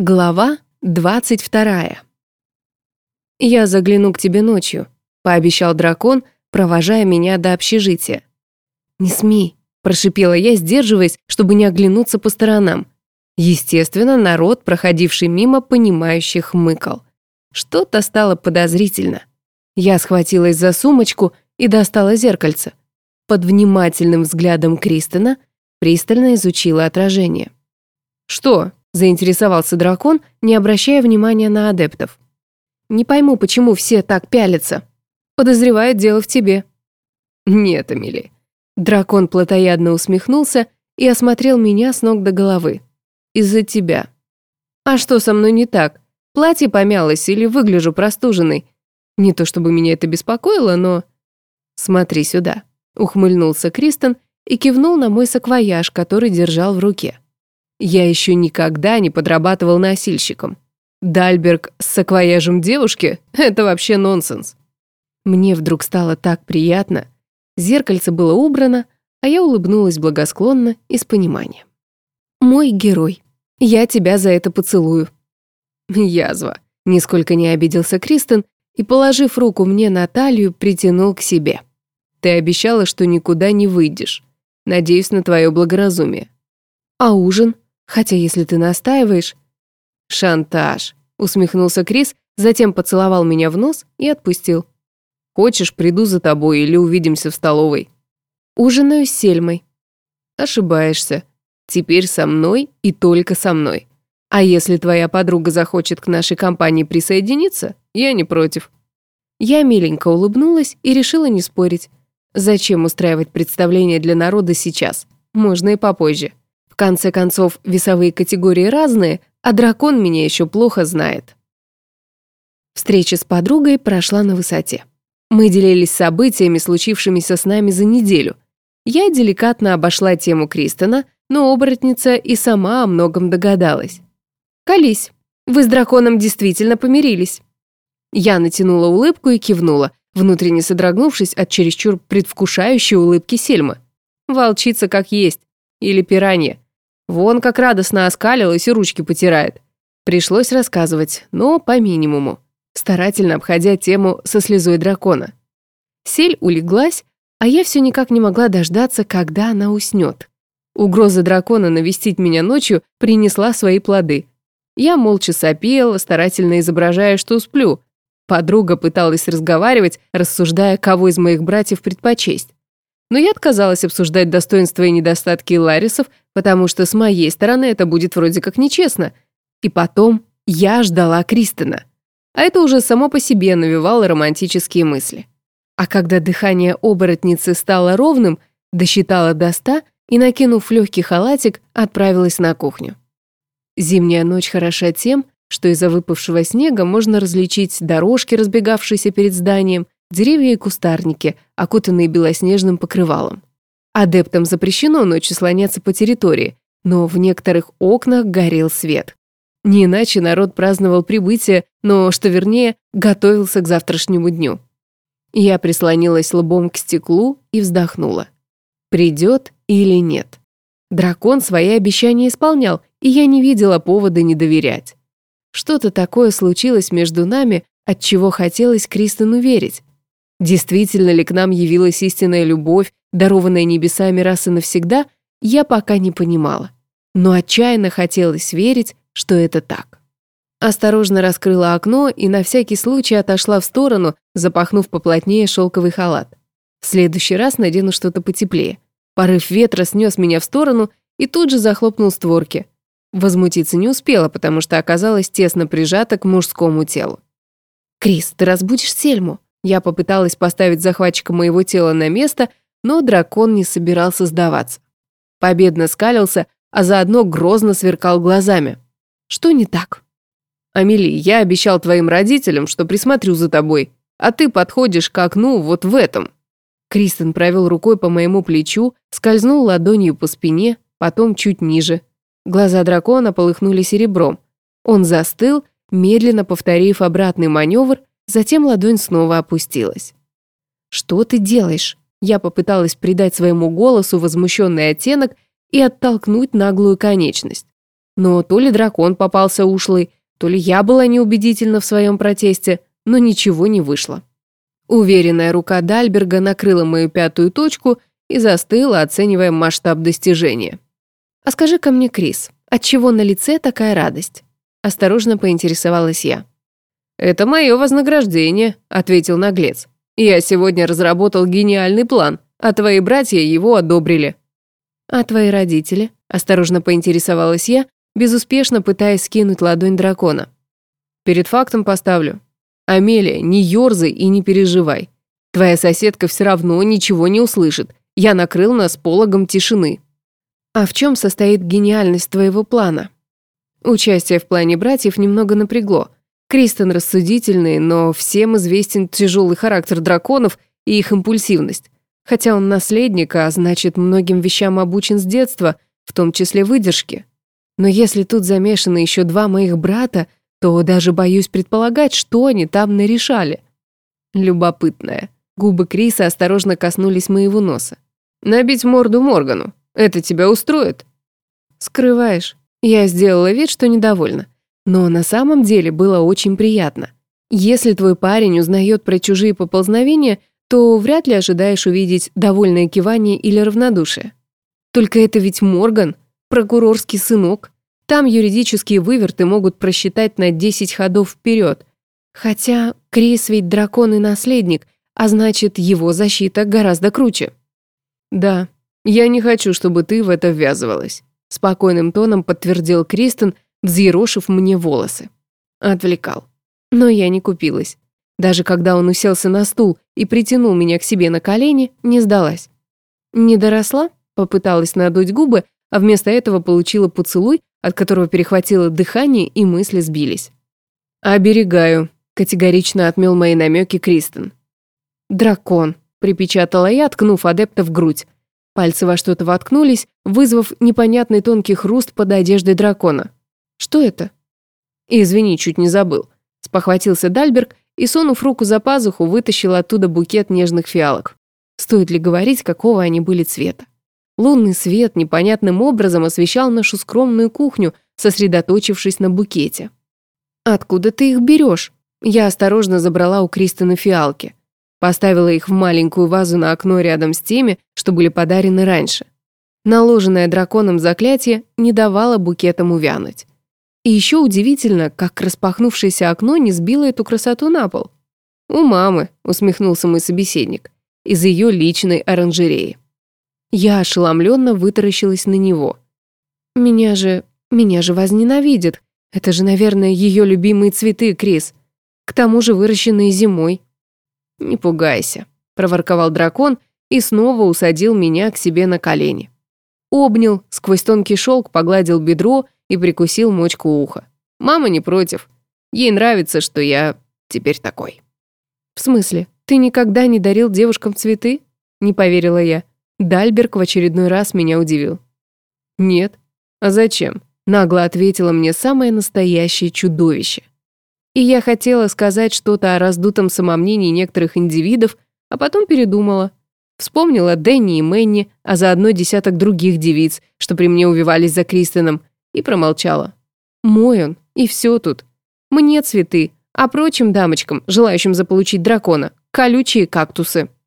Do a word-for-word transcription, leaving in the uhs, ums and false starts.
Глава двадцать вторая. «Я загляну к тебе ночью», — пообещал дракон, провожая меня до общежития. «Не смей», — прошипела я, сдерживаясь, чтобы не оглянуться по сторонам. Естественно, народ, проходивший мимо, понимающе хмыкал. Что-то стало подозрительно. Я схватилась за сумочку и достала зеркальце. Под внимательным взглядом Кристена пристально изучила отражение. «Что?» — заинтересовался дракон, не обращая внимания на адептов. «Не пойму, почему все так пялятся. Подозревают, дело в тебе». «Нет, Эмили». Дракон плотоядно усмехнулся и осмотрел меня с ног до головы. «Из-за тебя». «А что со мной не так? Платье помялось или выгляжу простуженной? Не то чтобы меня это беспокоило, но...» «Смотри сюда», — ухмыльнулся Кристен и кивнул на мой саквояж, который держал в руке. Я еще никогда не подрабатывал носильщиком. Дальберг с саквояжем девушки — это вообще нонсенс. Мне вдруг стало так приятно. Зеркальце было убрано, а я улыбнулась благосклонно и с пониманием. «Мой герой, я тебя за это поцелую». «Язва», — нисколько не обиделся Кристен и, положив руку мне на талию, притянул к себе. «Ты обещала, что никуда не выйдешь. Надеюсь на твое благоразумие». «А ужин? Хотя, если ты настаиваешь...» «Шантаж», — усмехнулся Крис, затем поцеловал меня в нос и отпустил. «Хочешь, приду за тобой или увидимся в столовой?» «Ужинаю с Сельмой». «Ошибаешься. Теперь со мной и только со мной. А если твоя подруга захочет к нашей компании присоединиться, я не против». Я миленько улыбнулась и решила не спорить. Зачем устраивать представление для народа сейчас? Можно и попозже. В конце концов, весовые категории разные, а дракон меня еще плохо знает. Встреча с подругой прошла на высоте. Мы делились событиями, случившимися с нами за неделю. Я деликатно обошла тему Кристена, но оборотница и сама о многом догадалась. «Колись, вы с драконом действительно помирились». Я натянула улыбку и кивнула, внутренне содрогнувшись от чересчур предвкушающей улыбки Сельмы. Волчица как есть. Или пиранья. Вон как радостно оскалилась и ручки потирает. Пришлось рассказывать, но по минимуму, старательно обходя тему со слезой дракона. Сель улеглась, а я все никак не могла дождаться, когда она уснет. Угроза дракона навестить меня ночью принесла свои плоды. Я молча сопела, старательно изображая, что сплю. Подруга пыталась разговаривать, рассуждая, кого из моих братьев предпочесть. Но я отказалась обсуждать достоинства и недостатки Ларисов, потому что с моей стороны это будет вроде как нечестно. И потом я ждала Кристена. А это уже само по себе навевало романтические мысли. А когда дыхание оборотницы стало ровным, досчитала до ста и, накинув легкий халатик, отправилась на кухню. Зимняя ночь хороша тем, что из-за выпавшего снега можно различить дорожки, разбегавшиеся перед зданием, деревья и кустарники, окутанные белоснежным покрывалом. Адептам запрещено ночью слоняться по территории, но в некоторых окнах горел свет. Не иначе народ праздновал прибытие, но, что вернее, готовился к завтрашнему дню. Я прислонилась лбом к стеклу и вздохнула. Придет или нет? Дракон свои обещания исполнял, и я не видела повода не доверять. Что-то такое случилось между нами, от чего хотелось Кристену верить. Действительно ли к нам явилась истинная любовь, дарованная небесами раз и навсегда, я пока не понимала. Но отчаянно хотелось верить, что это так. Осторожно раскрыла окно и на всякий случай отошла в сторону, запахнув поплотнее шелковый халат. В следующий раз надену что-то потеплее. Порыв ветра снес меня в сторону и тут же захлопнул створки. Возмутиться не успела, потому что оказалась тесно прижата к мужскому телу. «Крис, ты разбудишь Сельму?» Я попыталась поставить захватчика моего тела на место, но дракон не собирался сдаваться. Победно скалился, а заодно грозно сверкал глазами. «Что не так?» «Амели, я обещал твоим родителям, что присмотрю за тобой, а ты подходишь к окну вот в этом». Кристен провел рукой по моему плечу, скользнул ладонью по спине, потом чуть ниже. Глаза дракона полыхнули серебром. Он застыл, медленно повторив обратный маневр, затем ладонь снова опустилась. «Что ты делаешь?» Я попыталась придать своему голосу возмущенный оттенок и оттолкнуть наглую конечность. Но то ли дракон попался ушлый, то ли я была неубедительна в своем протесте, но ничего не вышло. Уверенная рука Дальберга накрыла мою пятую точку и застыла, оценивая масштаб достижения. «А скажи-ка мне, Крис, отчего на лице такая радость?» Осторожно поинтересовалась я. «Это мое вознаграждение», — ответил наглец. «Я сегодня разработал гениальный план, а твои братья его одобрили». «А твои родители?» — осторожно поинтересовалась я, безуспешно пытаясь скинуть ладонь дракона. «Перед фактом поставлю. Амелия, не ёрзай и не переживай. Твоя соседка все равно ничего не услышит. Я накрыл нас пологом тишины». «А в чем состоит гениальность твоего плана?» Участие в плане братьев немного напрягло. Кристен рассудительный, но всем известен тяжелый характер драконов и их импульсивность. Хотя он наследник, а значит, многим вещам обучен с детства, в том числе выдержке. Но если тут замешаны еще два моих брата, то даже боюсь предполагать, что они там нарешали. Любопытная. Губы Криса осторожно коснулись моего носа. «Набить морду Моргану. Это тебя устроит?» «Скрываешь». Я сделала вид, что недовольна. Но на самом деле было очень приятно. Если твой парень узнает про чужие поползновения, то вряд ли ожидаешь увидеть довольное кивание или равнодушие. Только это ведь Морган, прокурорский сынок. Там юридические выверты могут просчитать на десять ходов вперед. Хотя Крис ведь дракон и наследник, а значит, его защита гораздо круче. «Да, я не хочу, чтобы ты в это ввязывалась», — спокойным тоном подтвердил Кристен, взъерошив мне волосы. Отвлекал. Но я не купилась. Даже когда он уселся на стул и притянул меня к себе на колени, не сдалась. «Не доросла?» — попыталась надуть губы, а вместо этого получила поцелуй, от которого перехватило дыхание и мысли сбились. «Оберегаю», — категорично отмел мои намеки Кристен. «Дракон», — припечатала я, ткнув адепта в грудь. Пальцы во что-то воткнулись, вызвав непонятный тонкий хруст под одеждой дракона. «Что это?» «Извини, чуть не забыл», — спохватился Дальберг и, сунув руку за пазуху, вытащил оттуда букет нежных фиалок. Стоит ли говорить, какого они были цвета? Лунный свет непонятным образом освещал нашу скромную кухню, сосредоточившись на букете. «Откуда ты их берешь?» Я осторожно забрала у Кристена фиалки. Поставила их в маленькую вазу на окно рядом с теми, что были подарены раньше. Наложенное драконом заклятие не давало букетам увянуть. И еще удивительно, как распахнувшееся окно не сбило эту красоту на пол. «У мамы», — усмехнулся мой собеседник, — «из ее личной оранжереи». Я ошеломленно вытаращилась на него. «Меня же... меня же возненавидят. Это же, наверное, ее любимые цветы, Крис. К тому же выращенные зимой». «Не пугайся», — проворковал дракон и снова усадил меня к себе на колени. Обнял, сквозь тонкий шелк погладил бедро и прикусил мочку уха. «Мама не против. Ей нравится, что я теперь такой». «В смысле, ты никогда не дарил девушкам цветы?» — не поверила я. Дальберг в очередной раз меня удивил. «Нет. А зачем?» — нагло ответила мне самое настоящее чудовище. И я хотела сказать что-то о раздутом самомнении некоторых индивидов, а потом передумала. Вспомнила Дэнни и Мэнни, а заодно десяток других девиц, что при мне увивались за Кристеном, и промолчала. Мой он, и все тут. Мне цветы, а прочим дамочкам, желающим заполучить дракона, колючие кактусы.